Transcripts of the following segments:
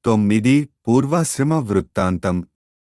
9 పూర్వాశ్రమ వృత్తాంతం.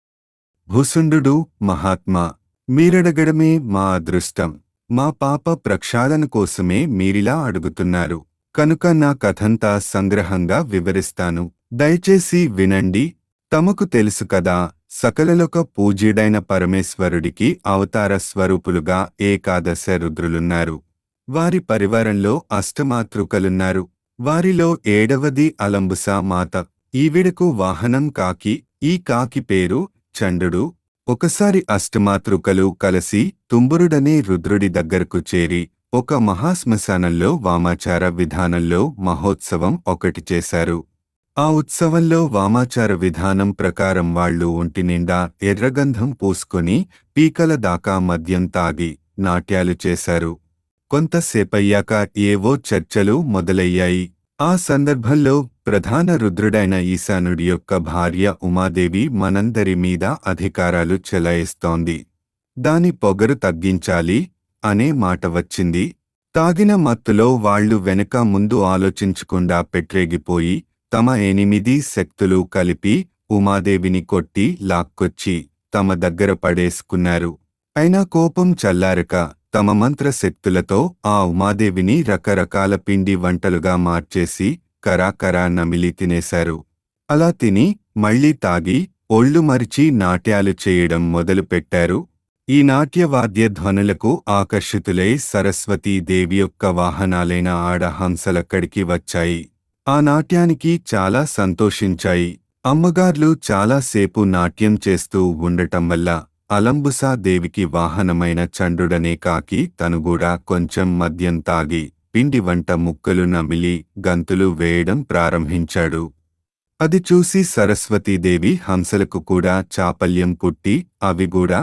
భూసుండు మహాత్మా, మీరడగడమే మా అదృష్టం. మా పాప ప్రక్షాళన కోసమే మీరిలా అడుగుతున్నారు కనుక నా కథంతా సంగ్రహంగా వివరిస్తాను. దయచేసి వినండి. తమకు తెలుసు కదా, సకలలోక పూజ్యుడైన పరమేశ్వరుడికి అవతార స్వరూపులుగా ఏకాదశ రుద్రులున్నారు. వారి పరివారంలో అష్టమాతృకలున్నారు. వారిలో 7వది అలంబుస మాత. ఈవిడకు వాహనం కాకి. ఈ కాకి పేరు చండుడు. ఒకసారి అష్టమాతృకలు కలసి తుంబురుడనే రుద్రుడి దగ్గరకు చేరి ఒక మహాశ్మశానంలో వామాచార విధానంలో మహోత్సవం ఒకటి చేశారు. ఆ ఉత్సవంలో వామాచార విధానం ప్రకారం వాళ్లు ఒంటినిండా ఎర్రగంధం పూసుకొని పీకల దాకా మద్యం తాగి నాట్యాలు చేశారు. కొంతసేపయ్యాక ఏవో చర్చలు మొదలయ్యాయి. ఆ సందర్భంలో ప్రధాన రుద్రుడైన ఈశానుడి యొక్క భార్య ఉమాదేవి మనందరి మీద అధికారాలు చెలాయిస్తోంది. దాని పొగరు తగ్గించాలి అనే మాట వచ్చింది. తాగిన మత్తులో వాళ్లు వెనక ముందు ఆలోచించకుండా పెట్టేగిపోయి తమ 8 శక్తులు కలిపి ఉమాదేవిని కొట్టి లాక్కొచ్చి తమ దగ్గర పడేసుకున్నారు. అయినా కోపం చల్లారక తమ మంత్రశక్తులతో ఆ ఉమాదేవిని రకరకాల పిండి వంటలుగా మార్చేసి కరాకరా నమిలి తినేశారు. అలా తిని మళ్లీ తాగి ఒళ్ళు మరిచి నాట్యాలు చేయడం మొదలుపెట్టారు. ఈ నాట్యవాద్య ధ్వనులకు ఆకర్షితులై సరస్వతీదేవి యొక్క వాహనాలైన ఆడహంసలక్కడికి వచ్చాయి. ఆ నాట్యానికి చాలా సంతోషించాయి. అమ్మగార్లు చాలాసేపు నాట్యం చేస్తూ ఉండటం వల్ల అలంబుసాదేవికి వాహనమైన చండుడనే కాకి తనుగూడా కొంచెం మద్యం తాగి పిండి వంట ముక్కలు నమిలి గంతులు వేయడం ప్రారంభించాడు. అది చూసి సరస్వతీదేవి హంసలకు కూడా చాపల్యం పుట్టి అవిగూడా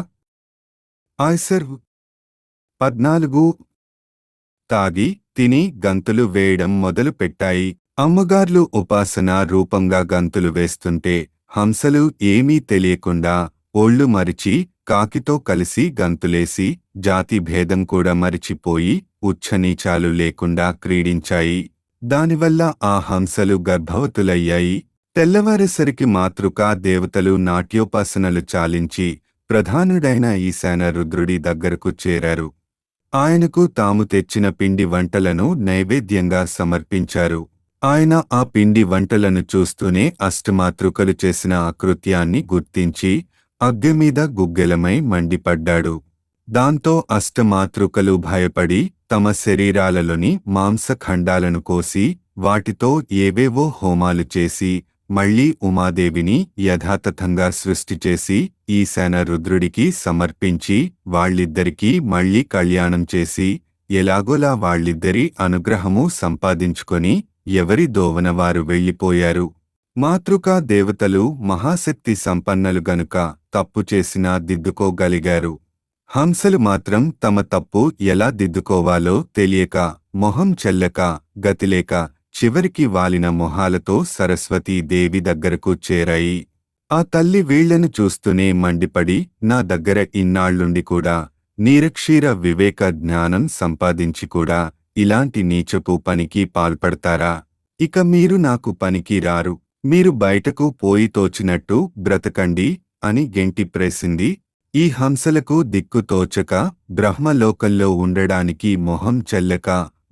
ఆయ్సర్ 14 తాగి తిని గంతులు వేయడం మొదలుపెట్టాయి. అమ్మగార్లు ఉపాసనా రూపంగా గంతులు వేస్తుంటే హంసలు ఏమీ తెలియకుండా ఒళ్ళు మరిచి కాకితో కలిసి గంతులేసి జాతి భేదం కూడా మరిచిపోయి ఉచ్ఛనీచాలు లేకుండా క్రీడించాయి. దానివల్ల ఆ హంసలు గర్భవతులయ్యాయి. తెల్లవారేసరికి మాతృకా దేవతలు నాట్యోపాసనలు చాలించి ప్రధానుడైన ఈశాన రుద్రుడి దగ్గరకు చేరారు. ఆయనకు తాము తెచ్చిన పిండి వంటలను నైవేద్యంగా సమర్పించారు. ఆయన ఆ పిండి వంటలను చూస్తూనే అష్టమాతృకలు చేసిన అకృత్యాన్ని గుర్తించి అగ్గిమీద గుగ్గిలమై మండిపడ్డాడు. దాంతో అష్టమాతృకలు భయపడి తమ శరీరాలలోని మాంసఖండాలను కోసి వాటితో ఏవేవో హోమాలు చేసి మళ్లీ ఉమాదేవిని యథాతథంగా సృష్టిచేసి ఈశాన రుద్రుడికి సమర్పించి వాళ్ళిద్దరికీ మళ్లీ కళ్యాణం చేసి ఎలాగోలా వాళ్ళిద్దరి అనుగ్రహము సంపాదించుకొని ఎవరి దోవనవారు వెళ్ళిపోయారు. మాతృకా దేవతలు మహాశక్తి సంపన్నలు గనుక తప్పు చేసినా దిద్దుకోగలిగారు. హంసలు మాత్రం తమ తప్పు ఎలా దిద్దుకోవాలో తెలియక మొహం చెల్లక గతిలేక చివరికి వాలిన మొహాలతో సరస్వతీదేవి దగ్గరకు చేరాయి. ఆ తల్లి వీళ్లను చూస్తూనే మండిపడి, నా దగ్గర ఇన్నాళ్లుండి కూడా నీరక్షీర వివేక జ్ఞానం సంపాదించి కూడా ఇలాంటి నీచపు పనికి పాల్పడతారా? ఇక మీరు నాకు పనికి రారు. మీరు బయటకు పోయి తోచినట్టు బ్రతకండి అని గెంటిప్రేసింది. ఈ హంసలకు దిక్కు తోచక బ్రహ్మలోకంలో ఉండడానికి మొహం చెల్లక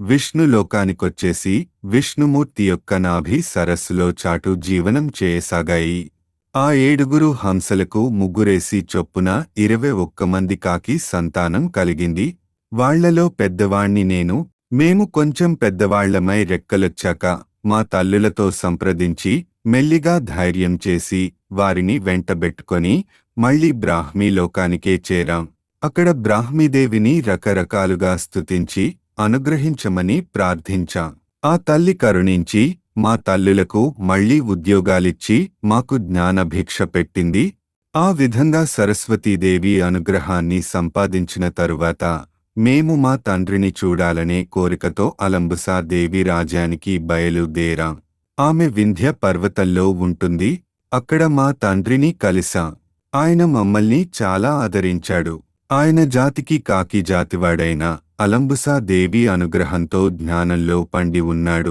విష్ణులోకానికొచ్చేసి విష్ణుమూర్తి యొక్క నాభి సరస్సులో చాటు జీవనం చేయసాగాయి. ఆ 7 హంసలకు ముగ్గురేసి చొప్పున 21 మంది కాకి సంతానం కలిగింది. వాళ్లలో పెద్దవాణ్ణి నేను. మేము కొంచెం పెద్దవాళ్లమై రెక్కలొచ్చాక మా తల్లులతో సంప్రదించి మెల్లిగా ధైర్యం చేసి వారిని వెంటబెట్టుకొని మళ్లీ బ్రాహ్మీలోకానికే చేరాం. అక్కడ బ్రాహ్మీదేవిని రకరకాలుగా స్తుతించి అనుగ్రహించమని ప్రార్థించాం. ఆ తల్లి కరుణించి మా తల్లులకు మళ్లీ ఉద్యోగాలిచ్చి మాకు జ్ఞానభిక్ష పెట్టింది. ఆ విధంగా సరస్వతీదేవి అనుగ్రహాన్ని సంపాదించిన తరువాత మేము మా తండ్రిని చూడాలనే కోరికతో అలంబుసాదేవి రాజ్యానికి బయలుదేరాం. ఆమె వింధ్య పర్వతంలో ఉంటుంది. అక్కడ మా తండ్రిని కలిసాం. ఆయన మమ్మల్ని చాలా ఆదరించాడు. ఆయన జాతికి కాకి జాతివాడైన అలంబుసాదేవి అనుగ్రహంతో జ్ఞానంలో పండి ఉన్నాడు.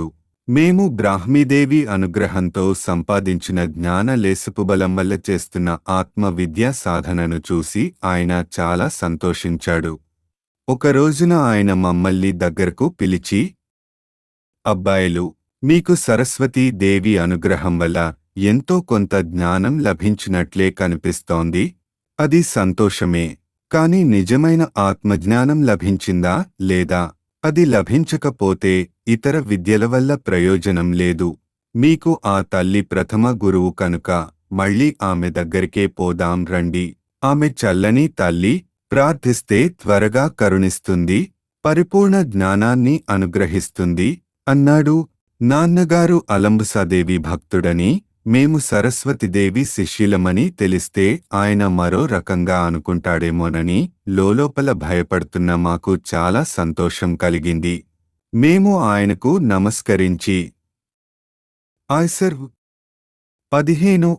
మేము బ్రాహ్మీదేవి అనుగ్రహంతో సంపాదించిన జ్ఞాన లేసుపుబలం వల్ల చేస్తున్న ఆత్మ విద్యా సాధనను చూసి ఆయన చాలా సంతోషించాడు. ఒక రోజున ఆయన మమ్మల్ని దగ్గరకు పిలిచి, అబ్బాయిలు, మీకు సరస్వతీ దేవి అనుగ్రహం వల్ల ఎంతో కొంత జ్ఞానం లభించినట్లే కనిపిస్తోంది. అది సంతోషమే. కాని నిజమైన ఆత్మజ్ఞానం లభించిందా లేదా? అది లభించకపోతే ఇతర విద్యల వల్ల ప్రయోజనం లేదు. మీకు ఆ తల్లి ప్రథమ గురువు కనుక మళ్ళీ ఆమె దగ్గరికే పోదాం రండి. ఆమె చల్లని తల్లి, ప్రార్థిస్తే త్వరగా కరుణిస్తుంది, పరిపూర్ణ జ్ఞానాన్ని అనుగ్రహిస్తుంది అన్నాడు. నాన్నగారు అలంబుసాదేవి భక్తుడని, మేము సరస్వతిదేవి శిష్యులమని తెలిస్తే ఆయన మరో రకంగా అనుకుంటాడేమోనని లోలోపల భయపడుతున్న మాకు చాలా సంతోషం కలిగింది. మేము ఆయనకు నమస్కరించి, ఆయ్సర్ 15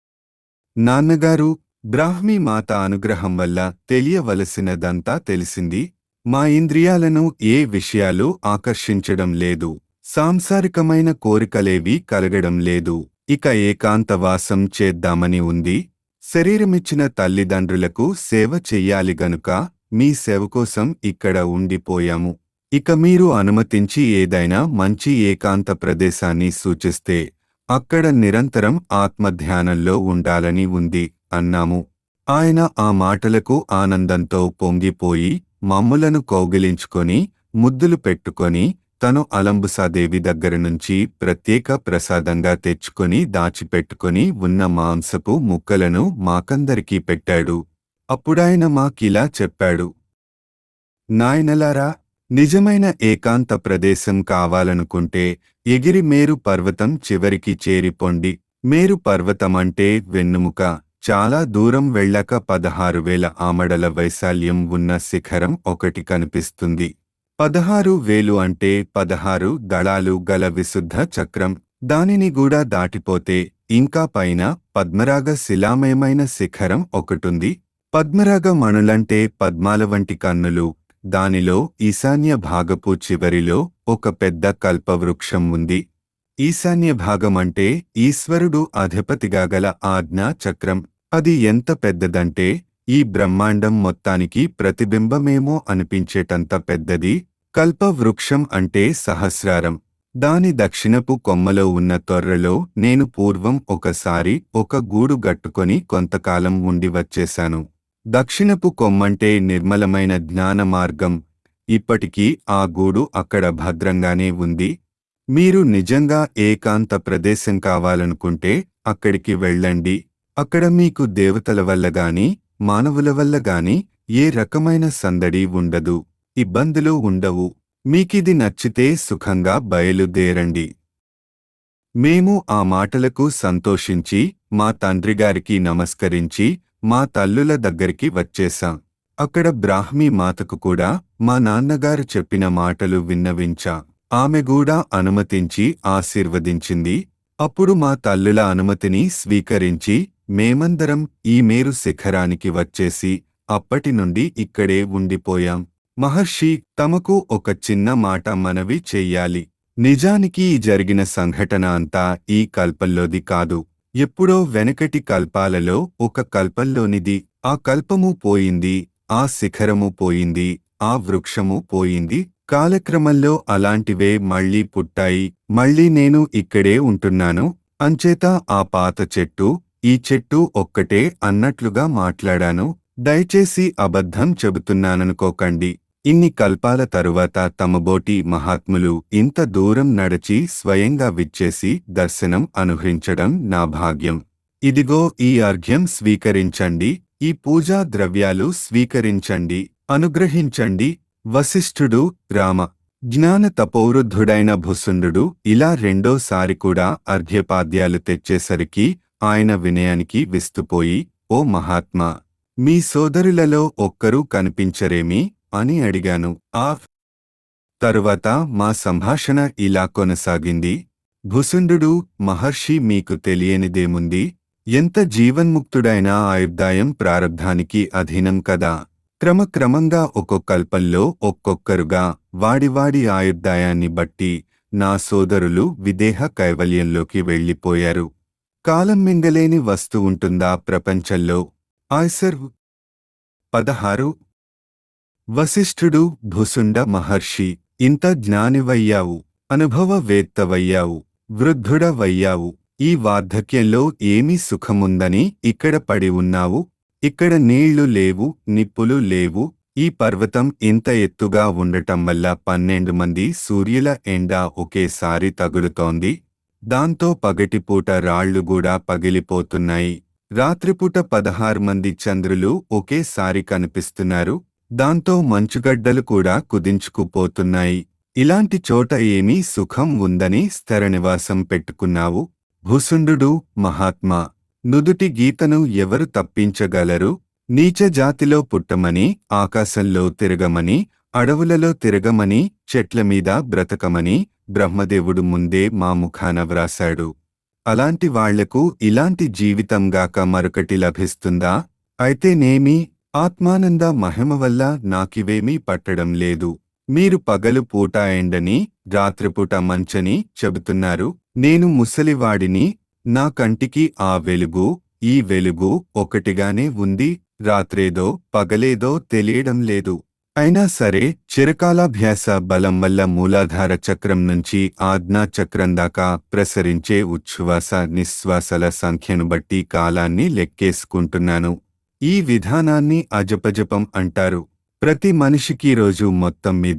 నాన్నగారు, బ్రాహ్మీ మాత అనుగ్రహం వల్ల తెలియవలసినదంతా తెలిసింది. మా ఇంద్రియాలను ఏ విషయాలు ఆకర్షించడం లేదు. సాంసారికమైన కోరికలేవీ కలగడం లేదు. ఇక ఏకాంతవాసం చేద్దామని ఉంది. శరీరమిచ్చిన తల్లిదండ్రులకు సేవ చెయ్యాలి గనుక మీ సేవ కోసం ఇక్కడ ఉండిపోయాము. ఇక మీరు అనుమతించి ఏదైనా మంచి ఏకాంత ప్రదేశాన్ని సూచిస్తే అక్కడ నిరంతరం ఆత్మధ్యానంలో ఉండాలని ఉంది అన్నాము. ఆయన ఆ మాటలకు ఆనందంతో పొంగిపోయి మమ్ములను కౌగిలించుకొని ముద్దులు పెట్టుకొని తను అలంబుసాదేవి దగ్గరనుంచి ప్రత్యేక ప్రసాదంగా తెచ్చుకొని దాచిపెట్టుకొని ఉన్న మాంసపు ముక్కలను మాకందరికీ పెట్టాడు. అప్పుడాయన మాకిలా చెప్పాడు, నాయనలారా, నిజమైన ఏకాంత ప్రదేశం కావాలనుకుంటే ఎగిరి మేరు పర్వతం చివరికి చేరిపోండి. మేరు పర్వతమంటే వెన్నుముక. చాలా దూరం వెళ్ళాక 16,000 ఆమడల వైశాల్యం ఉన్న శిఖరం ఒకటి కనిపిస్తుంది. 16,000 అంటే 16 దళాలు గల విశుద్ధ చక్రం. దానిని కూడా దాటిపోతే ఇంకా పైన పద్మరాగ శిలామయమైన శిఖరం ఒకటుంది. పద్మరాగ మణులంటే పద్మాల వంటి కన్నులు. దానిలో ఈశాన్య భాగపు చివరిలో ఒక పెద్ద కల్పవృక్షం ఉంది. ఈశాన్య భాగమంటే ఈశ్వరుడు అధిపతిగా గల ఆజ్ఞా చక్రం. అది ఎంత పెద్దదంటే ఈ బ్రహ్మాండం మొత్తానికి ప్రతిబింబమేమో అనిపించేటంత పెద్దది. కల్పవృక్షం అంటే సహస్రారం. దాని దక్షిణపు కొమ్మలో ఉన్న తొర్రలో నేను పూర్వం ఒకసారి ఒక గూడు గట్టుకొని కొంతకాలం ఉండి వచ్చేశాను. దక్షిణపు కొమ్మంటే నిర్మలమైన జ్ఞాన మార్గం. ఇప్పటికీ ఆ గూడు అక్కడ భద్రంగానే ఉంది. మీరు నిజంగా ఏకాంత ప్రదేశం కావాలనుకుంటే అక్కడికి వెళ్ళండి. అక్కడ మీకు దేవతల వల్ల గాని మానవుల వల్ల గాని ఏ రకమైన సందడి ఉండదు, ఇబ్బందులు ఉండవు. మీకిది నచ్చితే సుఖంగా బయలుదేరండి. మేము ఆ మాటలకు సంతోషించి మా తండ్రిగారికి నమస్కరించి మా తల్లుల దగ్గరికి వచ్చేశాం. అక్కడ బ్రాహ్మీ మాతకు కూడా మా నాన్నగారు చెప్పిన మాటలు విన్నవించా. ఆమె కూడా అనుమతించి ఆశీర్వదించింది. అప్పుడు మా తల్లుల అనుమతిని స్వీకరించి మేమందరం ఈ మేరు శిఖరానికి వచ్చేసి అప్పటి నుండి ఇక్కడే ఉండిపోయాం. మహర్షి, తమకు ఒక చిన్న మాట మనవి చెయ్యాలి. నిజానికి ఈ జరిగిన సంఘటన అంతా ఈ కల్పంలోది కాదు. ఎప్పుడో వెనకటి కల్పాలలో ఒక కల్పంలోనిది. ఆ కల్పము పోయింది, ఆ శిఖరము పోయింది, ఆ వృక్షము పోయింది. కాలక్రమంలో అలాంటివే మళ్ళీ పుట్టాయి. మళ్ళీ నేను ఇక్కడే ఉంటున్నాను. అంచేత ఆ పాత చెట్టు, ఈ చెట్టు ఒక్కటే అన్నట్లుగా మాట్లాడాను. దయచేసి అబద్ధం చెబుతున్నాననుకోకండి. ఇన్ని కల్పాల తరువాత తమబోటి మహాత్ములు ఇంత దూరం నడచి స్వయంగా విచ్చేసి దర్శనం అనుగ్రహించడం నా భాగ్యం. ఇదిగో ఈ అర్ఘ్యం స్వీకరించండి. ఈ పూజా ద్రవ్యాలు స్వీకరించండి, అనుగ్రహించండి. వశిష్ఠుడు, రామ, జ్ఞాన తపోవృద్ధుడైన భుసుండు ఇలా రెండోసారి కూడా అర్ఘ్యపాద్యాలు తెచ్చేసరికి ఆయన వినయానికి విస్తుపోయి, ఓ మహాత్మా, మీ సోదరులలో ఒక్కరూ కనిపించరేమి అని అడిగాను. ఆ తరువాత మా సంభాషణ ఇలా కొనసాగింది. భుసుండు, మహర్షి, మీకు తెలియనిదేముంది? ఎంత జీవన్ముక్తుడైనా ఆయుర్దాయం ప్రారబ్ధానికి అధీనం కదా. క్రమక్రమంగా ఒక్కొక్కల్పంలో ఒక్కొక్కరుగా వాడివాడి ఆయుర్దాయాన్ని బట్టి నా సోదరులు విదేహ కైవల్యంలోకి వెళ్ళిపోయారు. కాలం మింగలేని వస్తు ఉంటుందా ప్రపంచంలో? ఆయ్సర్ 16. వశిష్ఠుడు భుసుండ మహర్షి, ఇంత జ్ఞానివయ్యావు, అనుభవవేత్తవయ్యావు, వృద్ధుడవయ్యావు, ఈ వార్ధక్యంలో ఏమీ సుఖముందని ఇక్కడ పడి ఉన్నావు? ఇక్కడ నీళ్లు లేవు, నిప్పులు లేవు. ఈ పర్వతం ఇంత ఎత్తుగా ఉండటం వల్ల 12 మంది సూర్యుల ఎండ ఒకేసారి తగులుతోంది. దాంతో పగటిపూట రాళ్లు కూడా పగిలిపోతున్నాయి. రాత్రిపూట 16 మంది చంద్రులు ఒకేసారి కనిపిస్తున్నారు. దాంతో మంచుగడ్డలు కూడా కుదించుకుపోతున్నాయి. ఇలాంటి చోట ఏమీ సుఖం ఉందని స్థిరనివాసం పెట్టుకున్నావు? భుసుండు మహాత్మా, నుదుటి గీతను ఎవరు తప్పించగలరు? నీచ జాతిలో పుట్టమని, ఆకాశంలో తిరగమని, అడవులలో తిరగమని, చెట్లమీద బ్రతకమని బ్రహ్మదేవుడు ముందే మా ముఖాన వ్రాశాడు. అలాంటి వాళ్లకు ఇలాంటి జీవితంగాక మరొకటి లభిస్తుందా? అయితేనేమి, ఆత్మానంద మహిమ వల్ల నాకివేమీ పట్టడం లేదు. మీరు పగలు పూట ఎండని, రాత్రిపూట మంచని చెబుతున్నారు. నేను ముసలివాడిని. నా కంటికి ఆ వెలుగు, ఈ వెలుగు ఒకటిగానే ఉంది. రాత్రేదో పగలేదో తెలియడం లేదు. అయినా సరే, చిరకాలాభ్యాస బలం వల్ల మూలాధార చక్రం నుంచి ఆజ్ఞా చక్రం దాకా ప్రసరించే ఉచ్ఛ్వాస నిశ్వాసల సంఖ్యను బట్టి కాలాన్ని లెక్కేసుకుంటున్నాను. ఈ విధానాన్ని అజపజపం అంటారు. ప్రతి మనిషికి రోజు మొత్తం మీద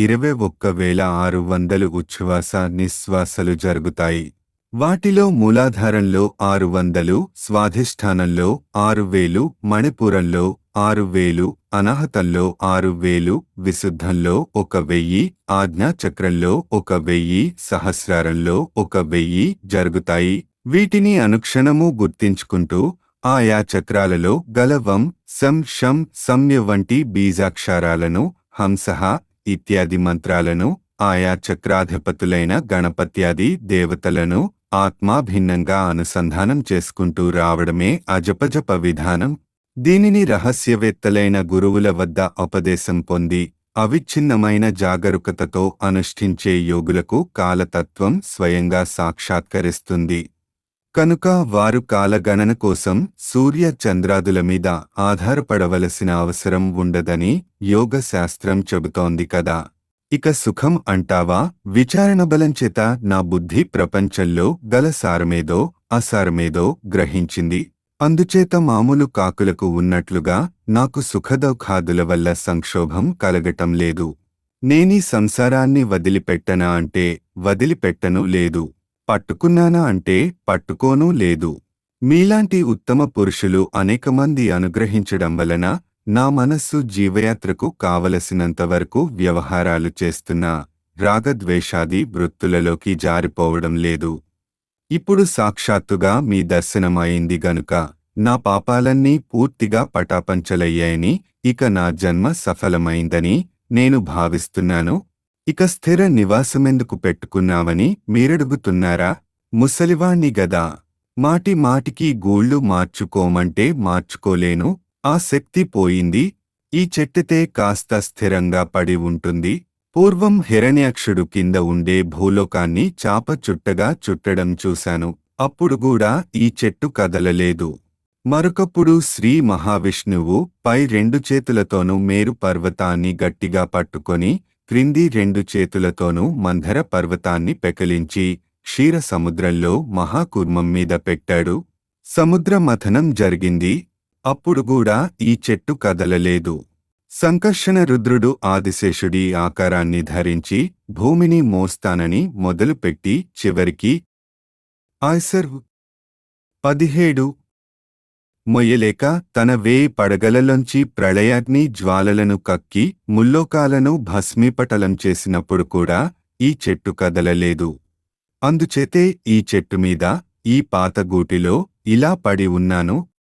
21,600 ఉచ్ఛ్వాస నిశ్వాసలు జరుగుతాయి. వాటిలో మూలాధారంలో 600, స్వాధిష్ఠానంలో 6,000, మణిపురంలో 6,000, అనాహతంలో 6,000, విశుద్ధంలో 1,000, ఆజ్ఞాచక్రంలో 1,000, సహస్రారంలో 1,000 జరుగుతాయి. వీటిని అనుక్షణము గుర్తించుకుంటూ ఆయా చక్రాలలో గల వం, సం, షం, సంయ వంటి బీజాక్షరాలను, హంసః ఇత్యాది మంత్రాలను, ఆయా చక్రాధిపతులైన గణపత్యాది దేవతలను ఆత్మాభిన్నంగా అనుసంధానం చేసుకుంటూ రావడమే అజపజప విధానం. దీనిని రహస్యవేత్తలైన గురువుల వద్ద ఉపదేశం పొంది అవిచ్ఛిన్నమైన జాగరూకతతో అనుష్ఠించే యోగులకు కాలతత్వం స్వయంగా సాక్షాత్కరిస్తుంది. కనుక వారు కాలగణన కోసం సూర్య చంద్రాదుల మీద ఆధారపడవలసిన అవసరం ఉండదని యోగ శాస్త్రం చెబుతోంది కదా. ఇక సుఖం అంటావా? విచారణ బలంచేత నా బుద్ధి ప్రపంచంలో గల సారమేదో అసారమేదో గ్రహించింది. అందుచేత మామూలు కాకులకు ఉన్నట్లుగా నాకు సుఖదౌఖాదుల వల్ల సంక్షోభం కలగటం లేదు. నేనీ సంసారాన్ని వదిలిపెట్టనా అంటే వదిలిపెట్టను లేదు. పట్టుకున్నానా అంటే పట్టుకోనూ లేదు. మీలాంటి ఉత్తమ పురుషులు అనేకమంది అనుగ్రహించడం వలన నా మనస్సు జీవయాత్రకు కావలసినంతవరకు వ్యవహారాలు చేస్తున్నా రాగద్వేషాది వృత్తులలోకి జారిపోవడం లేదు. ఇప్పుడు సాక్షాత్తుగా మీ దర్శనమైంది గనుక నా పాపాలన్నీ పూర్తిగా పటాపంచలయ్యాయని, ఇక నా జన్మ సఫలమైందని నేను భావిస్తున్నాను. ఇక స్థిర నివాసమెందుకు పెట్టుకున్నావని మీరడుగుతున్నారా? ముసలివాణ్ణి గదా, మాటి మాటికి గూళ్ళు మార్చుకోమంటే మార్చుకోలేను. ఆ శక్తి పోయింది. ఈ చెట్టుతే కాస్త స్థిరంగా పడి ఉంటుంది. పూర్వం హిరణ్యాక్షుడు కింద ఉండే భూలోకాన్ని చాప చుట్టగా చుట్టడం చూశాను. అప్పుడు కూడా ఈ చెట్టు కదలలేదు. మరొకప్పుడు శ్రీ మహావిష్ణువు పై 2 చేతులతోనూ మేరు పర్వతాన్ని గట్టిగా పట్టుకొని క్రింది 2 చేతులతోనూ మంధర పర్వతాన్ని పెకలించి క్షీర సముద్రంలో మహాకూర్మం మీద పెట్టాడు. సముద్ర మథనం జరిగింది. అప్పుడు కూడా ఈ చెట్టు కదలలేదు. సంకర్షణ రుద్రుడు ఆదిశేషుడి ఆకారాన్ని ధరించి భూమిని మోస్తానని మొదలుపెట్టి చివరికి ఆయ్సర్ 17 మొయ్యలేక తన వేయి పడగలలోంచి ప్రళయాగ్ని జ్వాలలను కక్కి ముల్లోకాలను భస్మీపటలం చేసినప్పుడు కూడా ఈ చెట్టు కదలలేదు. అందుచేతే ఈ చెట్టు మీద, ఈ పాత గూటిలో ఇలా పడి ఉన్నాను.